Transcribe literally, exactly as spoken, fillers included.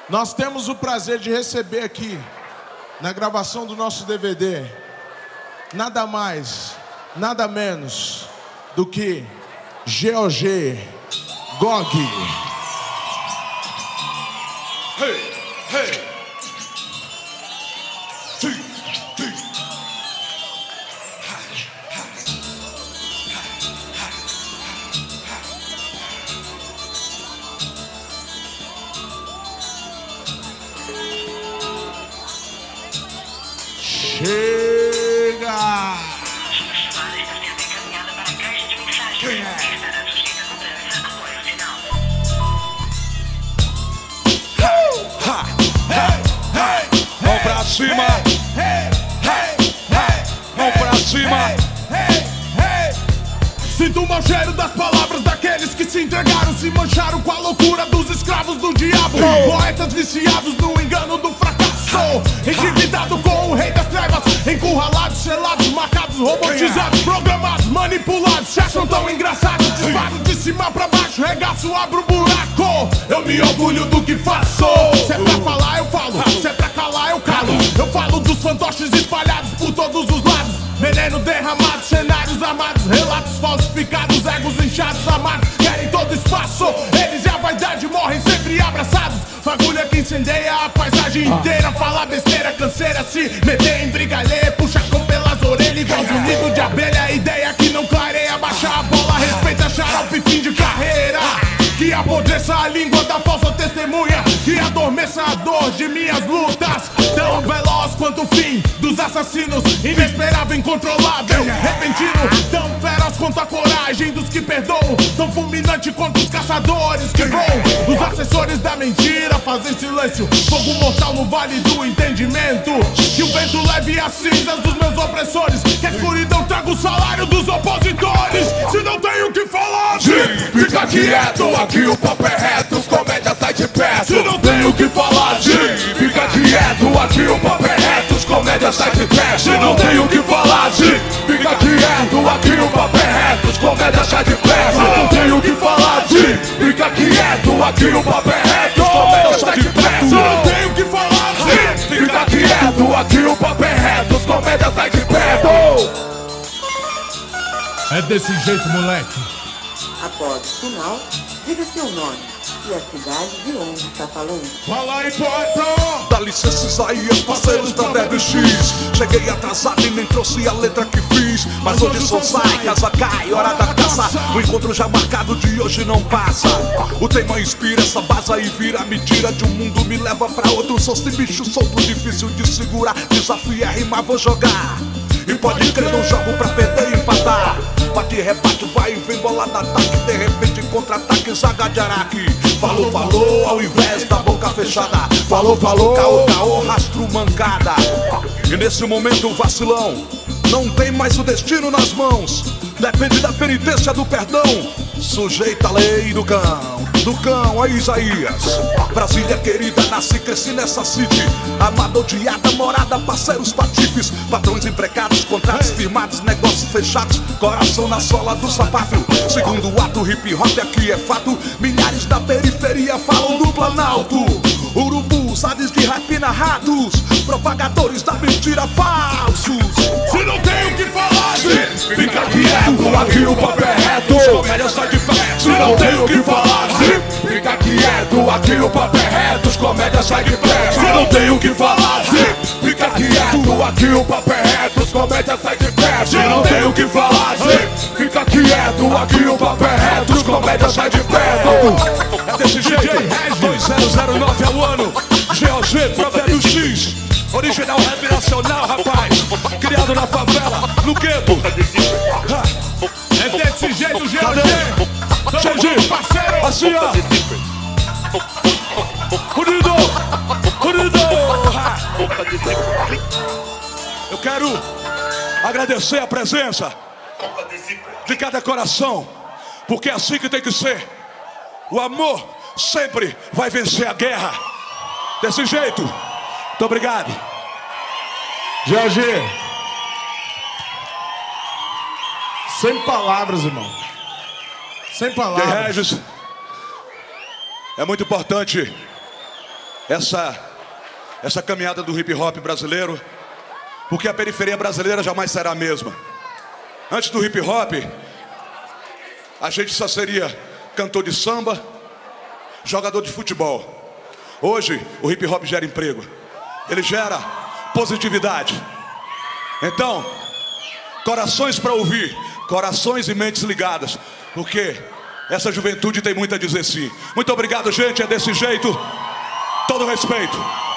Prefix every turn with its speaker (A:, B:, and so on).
A: Nós temos o prazer de receber aqui, na gravação do nosso D V D, nada mais, nada menos do que G O G, Gog. Hey, hey. Chega! Quem é? Ha! Hey! Hey! Mão pra cima! Hey! Hey! Hey! Mão pra cima! Hey! Hey! Sinto o mau cheiro das palavras daqueles que se entregaram, se mancharam com a loucura dos escravos do diabo. Poetas viciados no engano do fracasso, endividado com o rei das trevas, encurralados, selados, marcados, robotizados, programados, manipulados, se acham tão engraçados. Disparo de cima pra baixo, regaço, abro o buraco. Eu me orgulho do que faço. Se é pra falar eu falo, se é pra calar eu calo. Eu falo dos fantoches espalhados por todos os lados, veneno derramado, cenários armados, relatos falsificados, egos inchados, amados, querem todo espaço. Eles e a vaidade morrem sempre abraçados. Fagulha que incendeia a paisagem inteira, fala besteira, canseira, se meter em brigalheira, puxa com pelas orelhas igual zunido de abelha. Ideia que não clareia, baixa a bola, respeita xarope, fim de carreira. Que apodreça a língua da falsa testemunha, que adormeça a dor de minhas lutas. Tão veloz quanto o fim dos assassinos, inesperável, incontrolável, repentino. Tão feroz quanto a coragem dos que perdoam, tão fulminante quanto os caçadores que voam. Os assessores da mentira fazem silêncio, fogo mortal no vale do entendimento. Que o vento leve as cinzas dos meus opressores, que a escuridão traga o salário dos opositores. Se não tenho o que falar, fica quieto, aqui o papo é reto, comédia sai de perto. Se não tenho o que falar, fica quieto, aqui o papo é reto, comédia sai de perto. Se não tenho o que falar, fica quieto, aqui o papo é reto, comédia sai de perto. Se não tenho o que falar, fica quieto, aqui o papo é reto, comédia sai de perto. Se não tenho o que falar, fica quieto, aqui o papo é reto, comédia sai de perto. É desse jeito, moleque.
B: Após o sinal, diga seu nome e a cidade de onde está falando.
A: Fala aí, poeta!
C: Dá licença, Isaías, parceiros da Web X. Cheguei atrasado e nem trouxe a letra que fiz, mas hoje sou sai, casa cai, hora da caça. O encontro já marcado de hoje não passa. O tema inspira essa base e vira, me tira de um mundo, me leva pra outro. Sou esse bicho solto, difícil de segurar. Desafio é rimar, vou jogar. E pode crer, não jogo pra perder e empatar. Bate e rebate, vai e vem, bola de ataque. De repente contra-ataque, zaga de araque. Falou, falou, ao invés da boca fechada. Falou, falou, caô, caô, rastro mancada. E nesse momento o vacilão não tem mais o destino nas mãos, depende da penitência do perdão. Sujeita a lei do cão, do cão a Isaías. Brasília querida, nasci e cresci nessa city. Amada, odiada, morada, parceiros patifes, patrões empregados, contratos firmados, negócios fechados, coração na sola do sapato. Segundo ato, hip hop aqui é fato. Milhares da periferia falam do Planalto. Urubus, aves de rap narrados, propagadores da mentira falsos.
A: Se não tem o que falar,
C: fica quieto, aqui o papo é reto, comédia sai de perto. Se não tem o que falar, fica quieto, aqui o papo é reto, comédia sai de perto. Se não tem o que falar, fica quieto, aqui o papo é reto, comédia sai de perto. Se não tem o que falar, fica quieto, aqui o papo é reto, comédia sai de perto.
A: É desse jeito, dois zero zero nove é o ano, G O G, Provérbio X. Original rap nacional, rapaz. Criado na favela, no gueto. É desse jeito, G O G. Tamo junto, parceiro. Assim, ó. Unido, unido. Eu quero agradecer a presença de cada coração, porque é assim que tem que ser. O amor sempre vai vencer a guerra. Desse jeito. Muito obrigado. G O G. Sem palavras, irmão. Sem palavras.
C: Regis, é muito importante essa, essa caminhada do hip hop brasileiro, porque a periferia brasileira jamais será a mesma. Antes do hip hop, a gente só seria cantor de samba, jogador de futebol. Hoje, o hip hop gera emprego, ele gera positividade. Então, corações para ouvir, corações e mentes ligadas, porque essa juventude tem muito a dizer sim. Muito obrigado, gente, é desse jeito. Todo respeito.